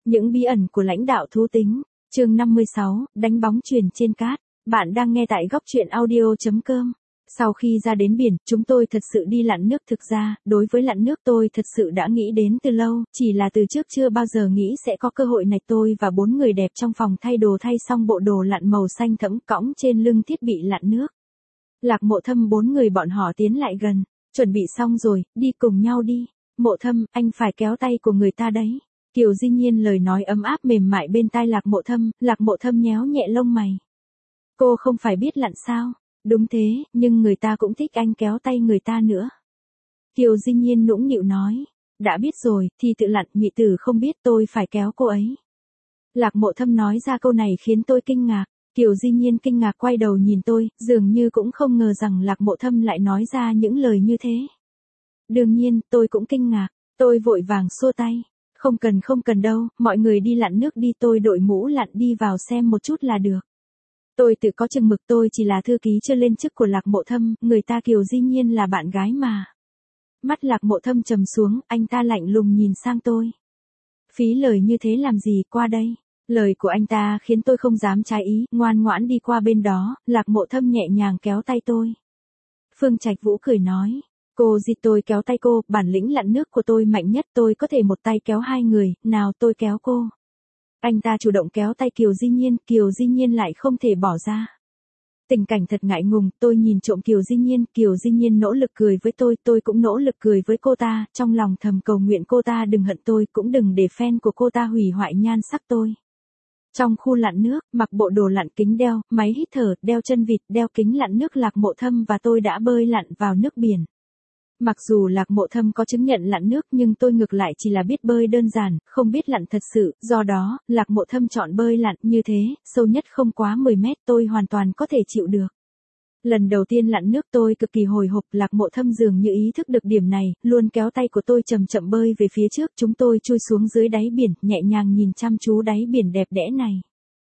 Những bí ẩn của lãnh đạo thú tính, chương 56, đánh bóng chuyền trên cát. Bạn đang nghe tại góc truyện audio.com. Sau khi ra đến biển, chúng tôi thật sự đi lặn nước. Thực ra, đối với lặn nước tôi thật sự đã nghĩ đến từ lâu, chỉ là từ trước chưa bao giờ nghĩ sẽ có cơ hội này. Tôi và 4 người đẹp trong phòng thay đồ thay xong bộ đồ lặn màu xanh thẫm cõng trên lưng thiết bị lặn nước. Lạc Mộ Thâm 4 người bọn họ tiến lại gần, chuẩn bị xong rồi, đi cùng nhau đi. Mộ Thâm, anh phải kéo tay của người ta đấy. Kiều Di Nhiên lời nói ấm áp mềm mại bên tai Lạc Mộ Thâm nhéo nhẹ lông mày. Cô không phải biết lặn sao? Đúng thế, nhưng người ta cũng thích anh kéo tay người ta nữa. Kiều Di Nhiên nũng nịu nói. Đã biết rồi, thì tự lặn. Nhị tử không biết tôi phải kéo cô ấy. Lạc Mộ Thâm nói ra câu này khiến tôi kinh ngạc. Kiều Di Nhiên kinh ngạc quay đầu nhìn tôi, dường như cũng không ngờ rằng Lạc Mộ Thâm lại nói ra những lời như thế. Đương nhiên, tôi cũng kinh ngạc. Tôi vội vàng xua tay. Không cần đâu, mọi người đi lặn nước đi, tôi đội mũ lặn đi vào xem một chút là được. Tôi tự có chừng mực, tôi chỉ là thư ký chưa lên chức của Lạc Mộ Thâm, người ta Kiều Di Nhiên là bạn gái mà. Mắt Lạc Mộ Thâm trầm xuống, anh ta lạnh lùng nhìn sang tôi. Phí lời như thế làm gì, qua đây. Lời của anh ta khiến tôi không dám trái ý, ngoan ngoãn đi qua bên đó. Lạc Mộ Thâm nhẹ nhàng kéo tay tôi. Phương Trạch Vũ cười nói. Cô Di, tôi kéo tay cô, bản lĩnh lặn nước của tôi mạnh nhất, tôi có thể một tay kéo 2 người, nào tôi kéo cô. Anh ta chủ động kéo tay Kiều Di Nhiên lại không thể bỏ ra. Tình cảnh thật ngại ngùng, tôi nhìn trộm Kiều Di Nhiên nỗ lực cười với tôi cũng nỗ lực cười với cô ta, trong lòng thầm cầu nguyện cô ta đừng hận tôi, cũng đừng để fan của cô ta hủy hoại nhan sắc tôi. Trong khu lặn nước, mặc bộ đồ lặn, kính đeo, máy hít thở, đeo chân vịt, đeo kính lặn nước, Lạc Mộ Thâm và tôi đã bơi lặn vào nước biển. Mặc dù Lạc Mộ Thâm có chứng nhận lặn nước nhưng tôi ngược lại chỉ là biết bơi đơn giản, không biết lặn thật sự, do đó, Lạc Mộ Thâm chọn bơi lặn như thế, sâu nhất không quá 10 mét, tôi hoàn toàn có thể chịu được. Lần đầu tiên lặn nước tôi cực kỳ hồi hộp, Lạc Mộ Thâm dường như ý thức được điểm này, luôn kéo tay của tôi chậm chậm bơi về phía trước, chúng tôi chui xuống dưới đáy biển, nhẹ nhàng nhìn chăm chú đáy biển đẹp đẽ này.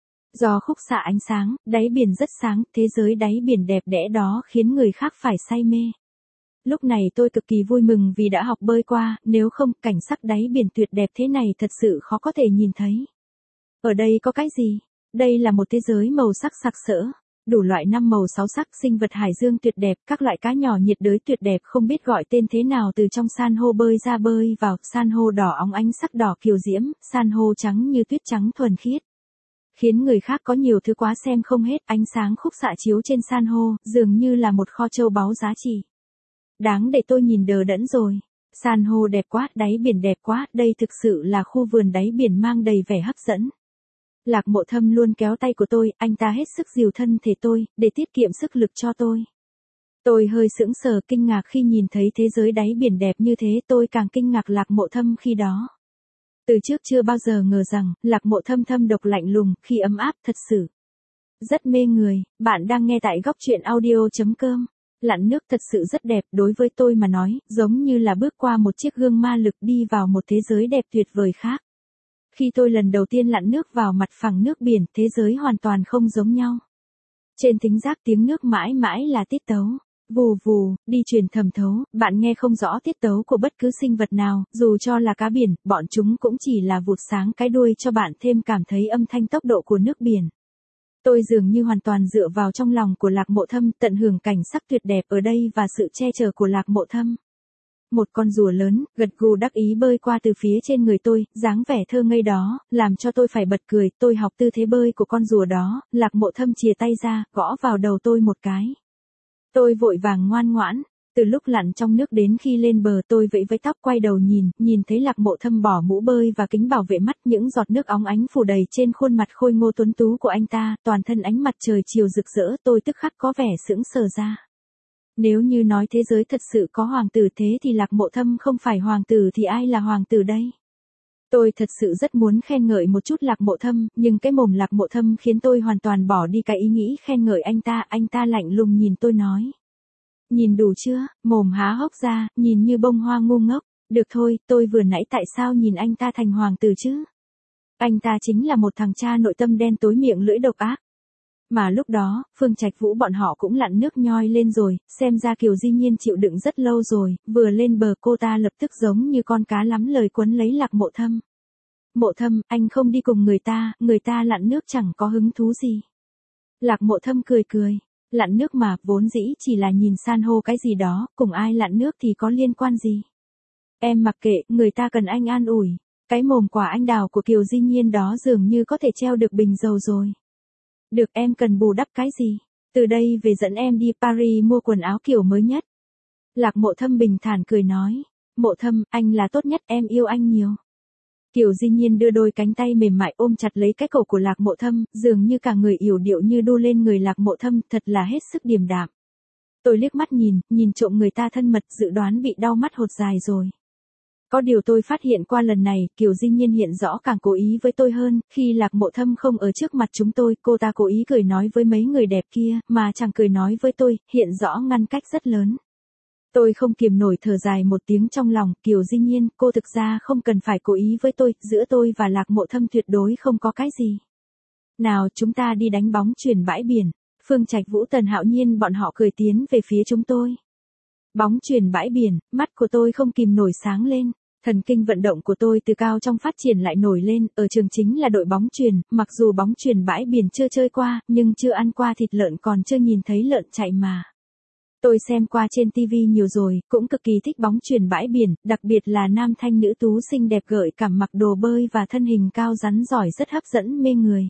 Do khúc xạ ánh sáng, đáy biển rất sáng, thế giới đáy biển đẹp đẽ đó khiến người khác phải say mê. Lúc này tôi cực kỳ vui mừng vì đã học bơi qua, nếu không, cảnh sắc đáy biển tuyệt đẹp thế này thật sự khó có thể nhìn thấy. Ở đây có cái gì? Đây là một thế giới màu sắc sặc sỡ, đủ loại 5 màu 6 sắc, sinh vật hải dương tuyệt đẹp, các loại cá nhỏ nhiệt đới tuyệt đẹp không biết gọi tên thế nào từ trong san hô bơi ra bơi vào, san hô đỏ óng ánh sắc đỏ kiều diễm, san hô trắng như tuyết trắng thuần khiết. Khiến người khác có nhiều thứ quá xem không hết, ánh sáng khúc xạ chiếu trên san hô, dường như là một kho châu báu giá trị. Đáng để tôi nhìn đờ đẫn rồi. San hô đẹp quá, đáy biển đẹp quá, đây thực sự là khu vườn đáy biển mang đầy vẻ hấp dẫn. Lạc Mộ Thâm luôn kéo tay của tôi, anh ta hết sức dìu thân thể tôi, để tiết kiệm sức lực cho tôi. Tôi hơi sững sờ kinh ngạc khi nhìn thấy thế giới đáy biển đẹp như thế, tôi càng kinh ngạc Lạc Mộ Thâm khi đó. Từ trước chưa bao giờ ngờ rằng, Lạc Mộ Thâm thâm độc lạnh lùng, khi ấm áp thật sự. Rất mê người, bạn đang nghe tại góc truyện audio.com. Lặn nước thật sự rất đẹp, đối với tôi mà nói, giống như là bước qua một chiếc gương ma lực đi vào một thế giới đẹp tuyệt vời khác. Khi tôi lần đầu tiên lặn nước vào mặt phẳng nước biển, thế giới hoàn toàn không giống nhau. Trên thính giác tiếng nước mãi mãi là tiết tấu. Vù vù, đi truyền thẩm thấu, bạn nghe không rõ tiết tấu của bất cứ sinh vật nào, dù cho là cá biển, bọn chúng cũng chỉ là vụt sáng cái đuôi cho bạn thêm cảm thấy âm thanh tốc độ của nước biển. Tôi dường như hoàn toàn dựa vào trong lòng của Lạc Mộ Thâm, tận hưởng cảnh sắc tuyệt đẹp ở đây và sự che chở của Lạc Mộ Thâm. Một con rùa lớn, gật gù đắc ý bơi qua từ phía trên người tôi, dáng vẻ thơ ngây đó, làm cho tôi phải bật cười, tôi học tư thế bơi của con rùa đó, Lạc Mộ Thâm chìa tay ra, gõ vào đầu tôi một cái. Tôi vội vàng ngoan ngoãn. Từ lúc lặn trong nước đến khi lên bờ tôi vẫy vẫy tóc quay đầu nhìn thấy Lạc Mộ Thâm bỏ mũ bơi và kính bảo vệ mắt, những giọt nước óng ánh phủ đầy trên khuôn mặt khôi ngô tuấn tú của anh ta, toàn thân ánh mặt trời chiều rực rỡ, tôi tức khắc có vẻ sững sờ ra. Nếu như nói thế giới thật sự có hoàng tử thế thì Lạc Mộ Thâm không phải hoàng tử thì ai là hoàng tử đây? Tôi thật sự rất muốn khen ngợi một chút Lạc Mộ Thâm, nhưng cái mồm Lạc Mộ Thâm khiến tôi hoàn toàn bỏ đi cái ý nghĩ khen ngợi anh ta lạnh lùng nhìn tôi nói. Nhìn đủ chưa, mồm há hốc ra, nhìn như bông hoa ngu ngốc, được thôi, tôi vừa nãy tại sao nhìn anh ta thành hoàng tử chứ? Anh ta chính là một thằng cha nội tâm đen tối miệng lưỡi độc ác. Mà lúc đó, Phương Trạch Vũ bọn họ cũng lặn nước nhoi lên rồi, xem ra Kiều Di Nhiên chịu đựng rất lâu rồi, vừa lên bờ cô ta lập tức giống như con cá lắm lời quấn lấy Lạc Mộ Thâm. Mộ Thâm, anh không đi cùng người ta lặn nước chẳng có hứng thú gì. Lạc Mộ Thâm cười cười, lặn nước mà, vốn dĩ chỉ là nhìn san hô cái gì đó, cùng ai lặn nước thì có liên quan gì. Em mặc kệ, người ta cần anh an ủi. Cái mồm quả anh đào của Kiều Di Nhiên đó dường như có thể treo được bình dầu rồi. Được, em cần bù đắp cái gì? Từ đây về dẫn em đi Paris mua quần áo kiểu mới nhất. Lạc Mộ Thâm bình thản cười nói. Mộ Thâm, anh là tốt nhất, em yêu anh nhiều. Kiều Di Nhiên đưa đôi cánh tay mềm mại ôm chặt lấy cái cổ của Lạc Mộ Thâm, dường như cả người yểu điệu như đu lên người Lạc Mộ Thâm, thật là hết sức điềm đạm. Tôi liếc mắt nhìn trộm người ta thân mật, dự đoán bị đau mắt hột dài rồi. Có điều tôi phát hiện qua lần này, Kiều Di Nhiên hiện rõ càng cố ý với tôi hơn, khi Lạc Mộ Thâm không ở trước mặt chúng tôi, cô ta cố ý cười nói với mấy người đẹp kia, mà chẳng cười nói với tôi, hiện rõ ngăn cách rất lớn. Tôi không kiềm nổi thở dài một tiếng trong lòng, Kiều Di Nhiên, cô thực ra không cần phải cố ý với tôi, giữa tôi và Lạc Mộ Thâm tuyệt đối không có cái gì. Nào, chúng ta đi đánh bóng chuyền bãi biển. Phương Trạch Vũ, Tần Hạo Nhiên bọn họ cười tiến về phía chúng tôi. Bóng chuyền bãi biển, mắt của tôi không kìm nổi sáng lên. Thần kinh vận động của tôi từ cao trong phát triển lại nổi lên, ở trường chính là đội bóng chuyền, mặc dù bóng chuyền bãi biển chưa chơi qua, nhưng chưa ăn qua thịt lợn còn chưa nhìn thấy lợn chạy mà. Tôi xem qua trên TV nhiều rồi, cũng cực kỳ thích bóng chuyền bãi biển, đặc biệt là nam thanh nữ tú xinh đẹp gợi cảm mặc đồ bơi và thân hình cao rắn giỏi rất hấp dẫn mê người.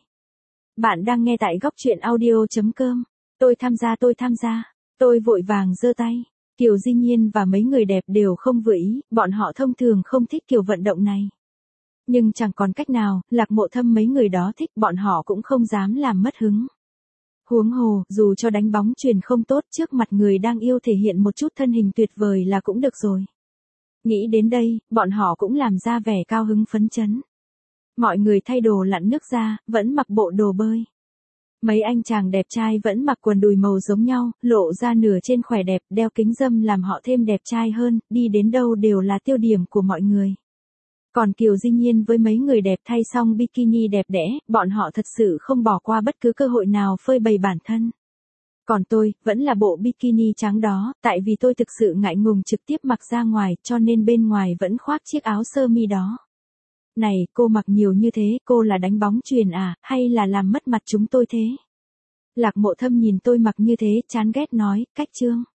Bạn đang nghe tại góc truyện audio.com. Tôi tham gia. Tôi vội vàng giơ tay. Kiều Di Nhiên và mấy người đẹp đều không vừa ý, bọn họ thông thường không thích kiểu vận động này. Nhưng chẳng còn cách nào, Lạc Mộ Thâm mấy người đó thích, bọn họ cũng không dám làm mất hứng. Huống hồ, dù cho đánh bóng chuyền không tốt, trước mặt người đang yêu thể hiện một chút thân hình tuyệt vời là cũng được rồi. Nghĩ đến đây, bọn họ cũng làm ra vẻ cao hứng phấn chấn. Mọi người thay đồ lặn nước ra, vẫn mặc bộ đồ bơi. Mấy anh chàng đẹp trai vẫn mặc quần đùi màu giống nhau, lộ ra nửa trên khỏe đẹp, đeo kính râm làm họ thêm đẹp trai hơn, đi đến đâu đều là tiêu điểm của mọi người. Còn Kiều Di Nhiên với mấy người đẹp thay xong bikini đẹp đẽ, bọn họ thật sự không bỏ qua bất cứ cơ hội nào phơi bày bản thân. Còn tôi, vẫn là bộ bikini trắng đó, tại vì tôi thực sự ngại ngùng trực tiếp mặc ra ngoài, cho nên bên ngoài vẫn khoác chiếc áo sơ mi đó. Này, cô mặc nhiều như thế, cô là đánh bóng chuyền à, hay là làm mất mặt chúng tôi thế? Lạc Mộ Thâm nhìn tôi mặc như thế, chán ghét nói, cách trương.